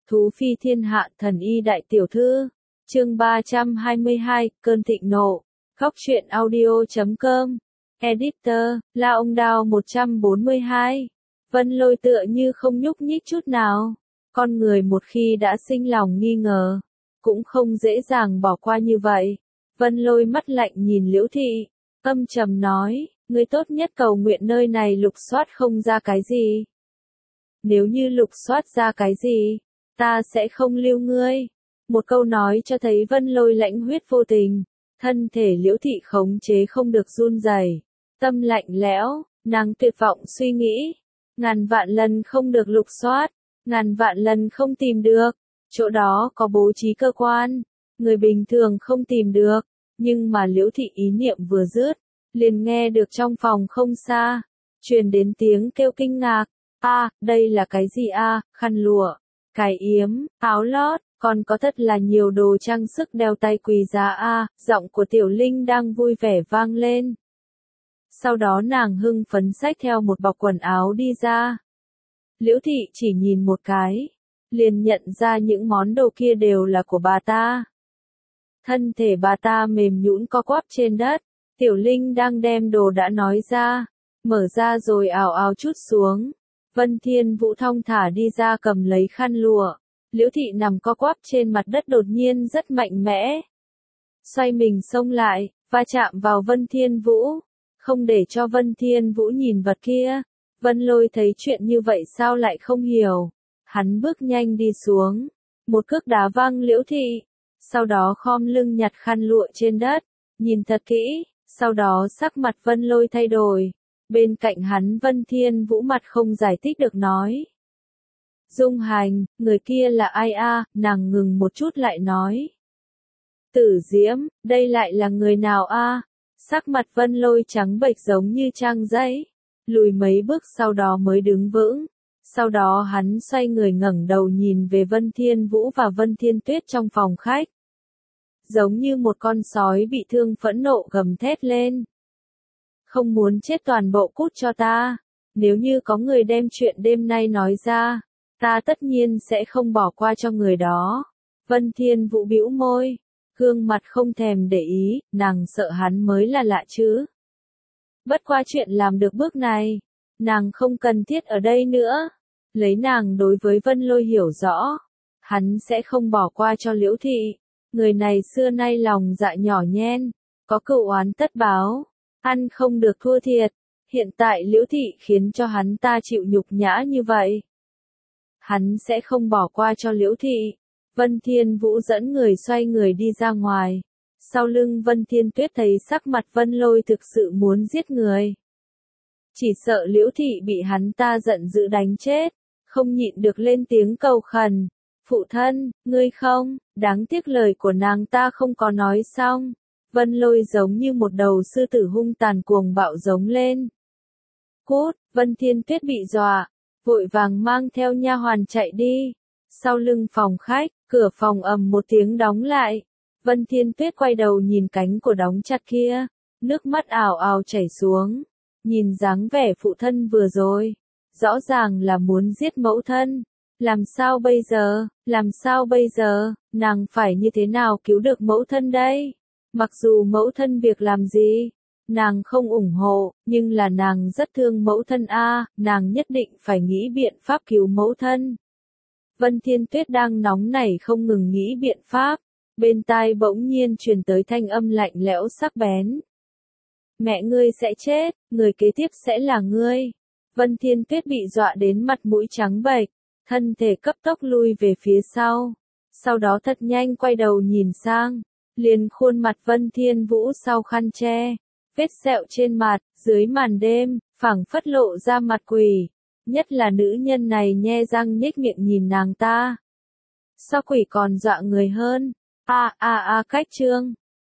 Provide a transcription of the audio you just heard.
Thú phi thiên hạ thần y đại tiểu thư. Chương 322, cơn thịnh nộ. Khóc truyện audio.com. Editor, La Ông Đao 142. Vân Lôi tựa như không nhúc nhích chút nào. Con người một khi đã sinh lòng nghi ngờ, cũng không dễ dàng bỏ qua như vậy. Vân Lôi mắt lạnh nhìn Liễu Thị, âm trầm nói, ngươi tốt nhất cầu nguyện nơi này lục soát không ra cái gì. Nếu như lục soát ra cái gì, ta sẽ không lưu ngươi. Một câu nói cho thấy Vân Lôi lãnh huyết vô tình, thân thể Liễu Thị khống chế không được run rẩy, tâm lạnh lẽo, nàng tuyệt vọng suy nghĩ, ngàn vạn lần không được lục soát, ngàn vạn lần không tìm được, chỗ đó có bố trí cơ quan, người bình thường không tìm được, nhưng mà Liễu Thị ý niệm vừa dứt, liền nghe được trong phòng không xa, truyền đến tiếng kêu kinh ngạc, đây là cái gì khăn lụa, cài yếm, áo lót, còn có thật là nhiều đồ trang sức đeo tay quý giá giọng của Tiểu Linh đang vui vẻ vang lên. Sau đó nàng hưng phấn xách theo một bọc quần áo đi ra. Liễu Thị chỉ nhìn một cái, liền nhận ra những món đồ kia đều là của bà ta. Thân thể bà ta mềm nhũn co quắp trên đất, Tiểu Linh đang đem đồ đã nói ra, mở ra rồi ào ào trút xuống. Vân Thiên Vũ thong thả đi ra cầm lấy khăn lụa. Liễu Thị nằm co quắp trên mặt đất đột nhiên rất mạnh mẽ. Xoay mình xông lại, va chạm vào Vân Thiên Vũ. Không để cho Vân Thiên Vũ nhìn vật kia. Vân Lôi thấy chuyện như vậy sao lại không hiểu. Hắn bước nhanh đi xuống. Một cước đá văng Liễu Thị. Sau đó khom lưng nhặt khăn lụa trên đất. Nhìn thật kỹ. Sau đó sắc mặt Vân Lôi thay đổi. Bên cạnh hắn Vân Thiên Vũ mặt không giải thích được nói. Dung Hành, người kia là ai nàng ngừng một chút lại nói. Tử Diễm, đây lại là người nào Sắc mặt Vân Lôi trắng bệch giống như trang giấy, lùi mấy bước sau đó mới đứng vững. Sau đó hắn xoay người ngẩng đầu nhìn về Vân Thiên Vũ và Vân Thiên Tuyết trong phòng khách. Giống như một con sói bị thương phẫn nộ gầm thét lên. Không muốn chết toàn bộ cút cho ta, nếu như có người đem chuyện đêm nay nói ra, ta tất nhiên sẽ không bỏ qua cho người đó. Vân Thiên Vũ bĩu môi, gương mặt không thèm để ý, nàng sợ hắn mới là lạ chứ. Bất qua chuyện làm được bước này, nàng không cần thiết ở đây nữa. Lấy nàng đối với Vân Lôi hiểu rõ, hắn sẽ không bỏ qua cho Liễu Thị. Người này xưa nay lòng dạ nhỏ nhen, có cừu oán tất báo, ăn không được thua thiệt. Hiện tại Liễu Thị khiến cho hắn ta chịu nhục nhã như vậy. Hắn sẽ không bỏ qua cho Liễu Thị. Vân Thiên Vũ dẫn người xoay người đi ra ngoài. Sau lưng Vân Thiên Tuyết thấy sắc mặt Vân Lôi thực sự muốn giết người. Chỉ sợ Liễu Thị bị hắn ta giận dữ đánh chết, không nhịn được lên tiếng cầu khẩn. Phụ thân, ngươi không, đáng tiếc lời của nàng ta không có nói xong. Vân Lôi giống như một đầu sư tử hung tàn cuồng bạo giống lên. Cút, Vân Thiên Tuyết bị dọa, vội vàng mang theo nha hoàn chạy đi. Sau lưng phòng khách, cửa phòng ầm một tiếng đóng lại. Vân Thiên Tuyết quay đầu nhìn cánh cửa đóng chặt kia, nước mắt ào ào chảy xuống. Nhìn dáng vẻ phụ thân vừa rồi, rõ ràng là muốn giết mẫu thân. Làm sao bây giờ, nàng phải như thế nào cứu được mẫu thân đây? Mặc dù mẫu thân việc làm gì, nàng không ủng hộ, nhưng là nàng rất thương mẫu thân nàng nhất định phải nghĩ biện pháp cứu mẫu thân. Vân Thiên Tuyết đang nóng nảy không ngừng nghĩ biện pháp, bên tai bỗng nhiên truyền tới thanh âm lạnh lẽo sắc bén. Mẹ ngươi sẽ chết, người kế tiếp sẽ là ngươi. Vân Thiên Tuyết bị dọa đến mặt mũi trắng bệch, thân thể cấp tốc lui về phía sau đó thật nhanh quay đầu nhìn sang, liền khuôn mặt Vân Thiên Vũ sau khăn che, vết sẹo trên mặt, dưới màn đêm, phảng phất lộ ra mặt quỷ, nhất là nữ nhân này nhe răng nhếch miệng nhìn nàng ta. So quỷ còn dọa người hơn. Cách chương